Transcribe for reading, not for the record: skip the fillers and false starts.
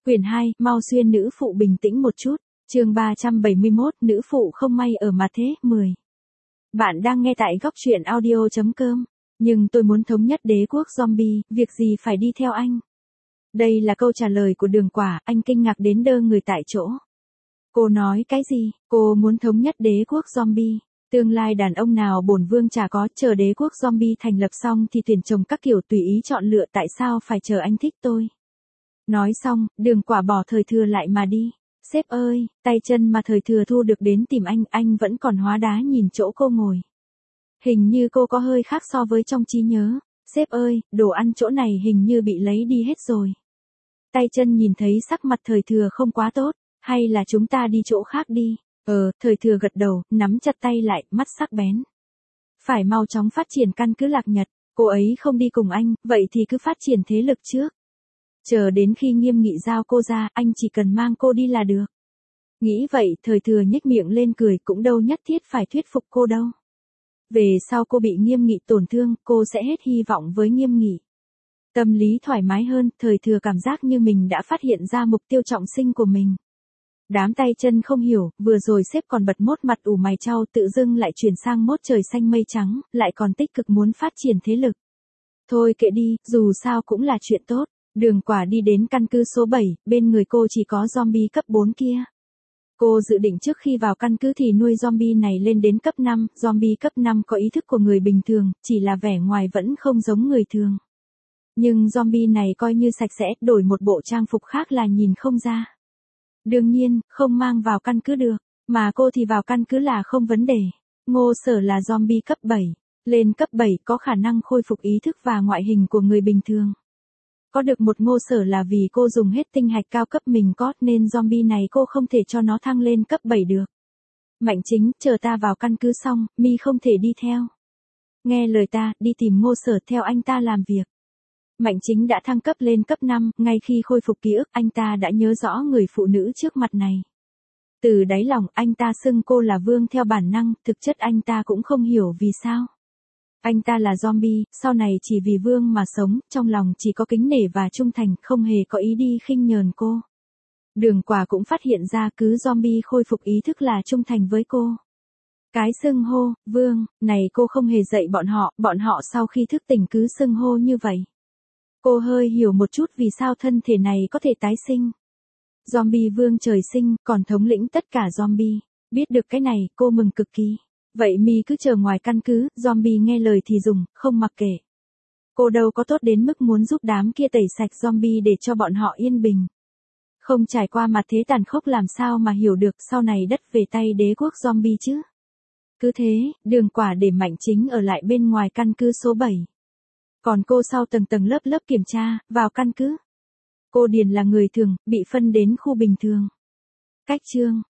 Quyển 2, mau xuyên nữ phụ bình tĩnh một chút. Chương 371, nữ phụ không may ở mà thế, 10. Bạn đang nghe tại góc truyện audio.com. Nhưng tôi muốn thống nhất đế quốc zombie, việc gì phải đi theo anh? Đây là câu trả lời của Đường Quả, anh kinh ngạc đến đơ người tại chỗ. Cô nói cái gì? Cô muốn thống nhất đế quốc zombie. Tương lai đàn ông nào bổn vương chả có, chờ đế quốc zombie thành lập xong thì tuyển chồng các kiểu tùy ý chọn lựa, tại sao phải chờ anh thích tôi? Nói xong, Đường Quả bỏ Thời Thừa lại mà đi. Sếp ơi, tay chân mà Thời Thừa thu được đến tìm anh vẫn còn hóa đá nhìn chỗ cô ngồi. Hình như cô có hơi khác so với trong trí nhớ. Sếp ơi, đồ ăn chỗ này hình như bị lấy đi hết rồi. Tay chân nhìn thấy sắc mặt Thời Thừa không quá tốt, hay là chúng ta đi chỗ khác đi. Thời Thừa gật đầu, nắm chặt tay lại, mắt sắc bén. Phải mau chóng phát triển căn cứ Lạc Nhật, cô ấy không đi cùng anh, vậy thì cứ phát triển thế lực trước. Chờ đến khi Nghiêm Nghị giao cô ra, anh chỉ cần mang cô đi là được. Nghĩ vậy, Thời Thừa nhếch miệng lên cười, cũng đâu nhất thiết phải thuyết phục cô đâu. Về sau cô bị Nghiêm Nghị tổn thương, cô sẽ hết hy vọng với Nghiêm Nghị. Tâm lý thoải mái hơn, Thời Thừa cảm giác như mình đã phát hiện ra mục tiêu trọng sinh của mình. Đám tay chân không hiểu, vừa rồi sếp còn bật mốt mặt ủ mày chau, tự dưng lại chuyển sang mốt trời xanh mây trắng, lại còn tích cực muốn phát triển thế lực. Thôi kệ đi, dù sao cũng là chuyện tốt. Đường Quả đi đến căn cứ số 7, bên người cô chỉ có zombie cấp 4 kia. Cô dự định trước khi vào căn cứ thì nuôi zombie này lên đến cấp 5, zombie cấp 5 có ý thức của người bình thường, chỉ là vẻ ngoài vẫn không giống người thường. Nhưng zombie này coi như sạch sẽ, đổi một bộ trang phục khác là nhìn không ra. Đương nhiên, không mang vào căn cứ được, mà cô thì vào căn cứ là không vấn đề. Ngô Sở là zombie cấp 7, lên cấp 7 có khả năng khôi phục ý thức và ngoại hình của người bình thường. Có được một Ngô Sở là vì cô dùng hết tinh hạch cao cấp mình có, nên zombie này cô không thể cho nó thăng lên cấp 7 được. Mạnh Chính, chờ ta vào căn cứ xong, mi không thể đi theo. Nghe lời ta, đi tìm Ngô Sở theo anh ta làm việc. Mạnh Chính đã thăng cấp lên cấp 5, ngay khi khôi phục ký ức anh ta đã nhớ rõ người phụ nữ trước mặt này. Từ đáy lòng anh ta xưng cô là Vương theo bản năng, thực chất anh ta cũng không hiểu vì sao. Anh ta là zombie, sau này chỉ vì Vương mà sống, trong lòng chỉ có kính nể và trung thành, không hề có ý đi khinh nhờn cô. Đường Quả cũng phát hiện ra cứ zombie khôi phục ý thức là trung thành với cô. Cái xưng hô, Vương, này cô không hề dạy bọn họ sau khi thức tỉnh cứ xưng hô như vậy. Cô hơi hiểu một chút vì sao thân thể này có thể tái sinh. Zombie Vương trời sinh, còn thống lĩnh tất cả zombie. Biết được cái này, cô mừng cực kỳ. Vậy mi cứ chờ ngoài căn cứ, zombie nghe lời thì dùng, không mặc kệ. Cô đâu có tốt đến mức muốn giúp đám kia tẩy sạch zombie để cho bọn họ yên bình. Không trải qua mặt thế tàn khốc làm sao mà hiểu được sau này đất về tay đế quốc zombie chứ. Cứ thế, Đường Quả để Mạnh Chính ở lại bên ngoài căn cứ số 7. Còn cô sau tầng lớp kiểm tra, vào căn cứ. Cô Điền là người thường, bị phân đến khu bình thường. Cách chương.